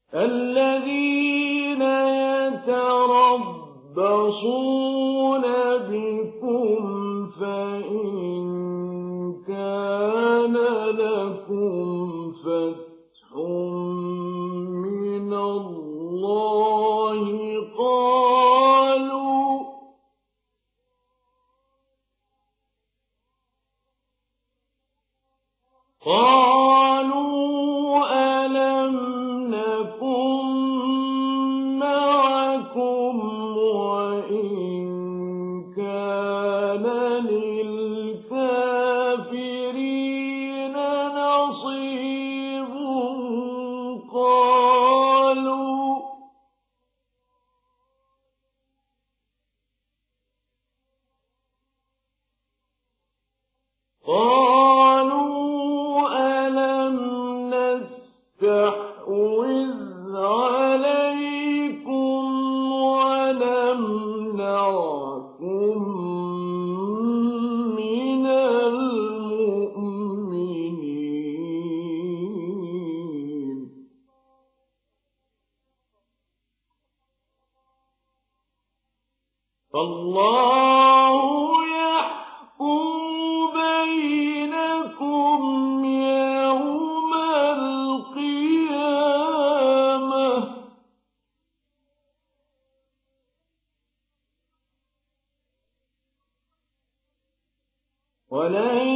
الذين يتربصون بكم فإن كان لكم فتح من الله قالوا ألم نكن معكم وإن كان للكافرين نصيب قالوا ألم نستحوذ عليكم ونمنعكم من المؤمنين فالله يحكم بينكم يوم القيامة ولن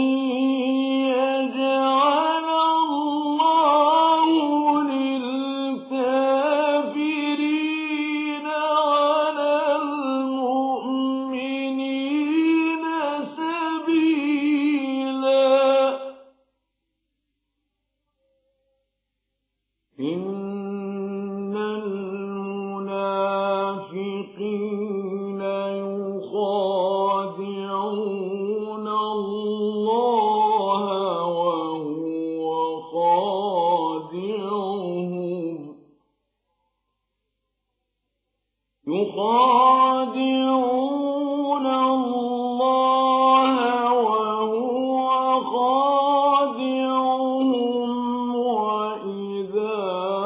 يجعل الله للكافرين على المؤمنين سبيلا إن المنافقين يخادعون الله وهو خادعهم يخادعون الله وهو خادعهم وإذا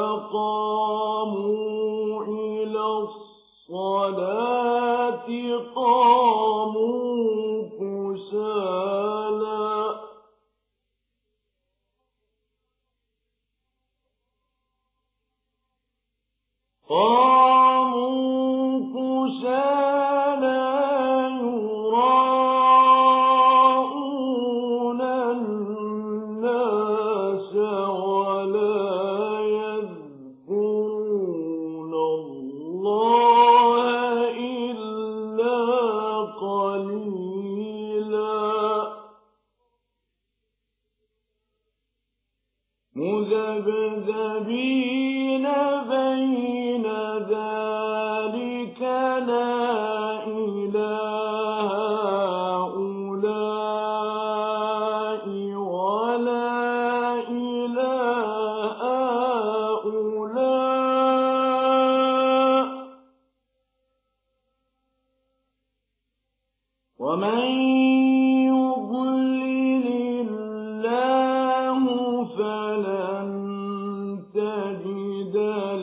قاموا إلى الصلاة قاموا كسالى يراءون الناس ولا يذكرون الله إلا قليلا مذبذبين بين ذلك لا إلى هؤلاء ولا إلى هؤلاء ومن يضلل الله فلن تجد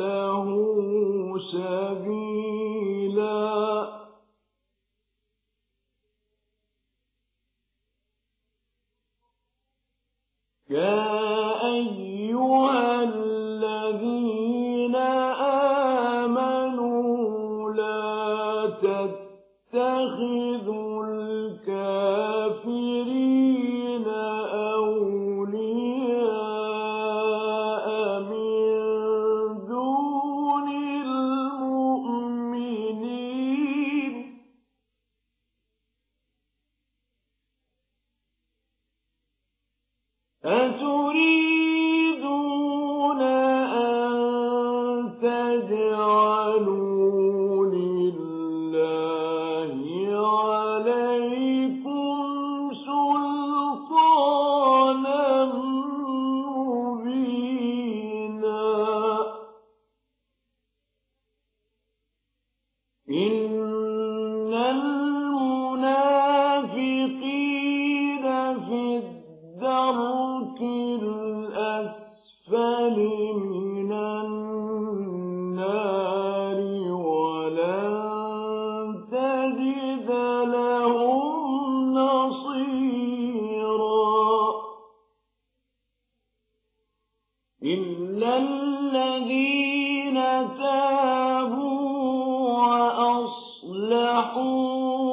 إِلَّا الَّذِينَ تَابُوا وَأَصْلَحُوا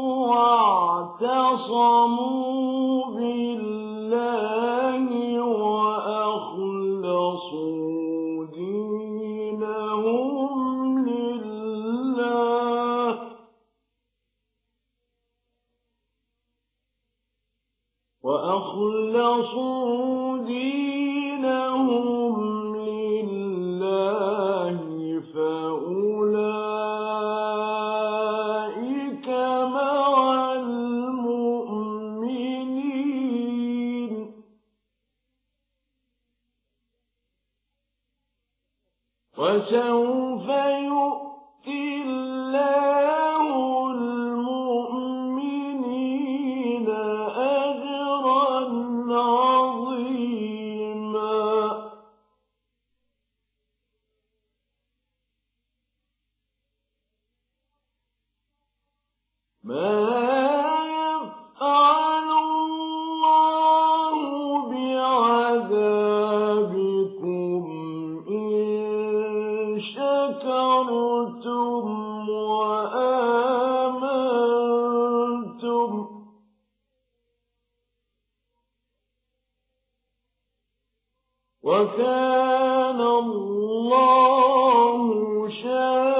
وَاعْتَصَمُوا بِاللَّهِ وَأَخْلَصُوا دِينَهُمْ لِلَّهِ فَأُولَٰئِكَ مَعَ الْمُؤْمِنِينَ ۖ وَسَوْفَ يُؤْتِي اللَّهُ الْمُؤْمِنِينَ أَجْرًا عَظِيمًا. مَا يَفْعَلُ اللَّهُ بِعَذَابِكُمْ إِن شَكَرْتُمْ وَآمَنتُمْ ۚ وَكَانَ اللَّهُ شَاكِرًا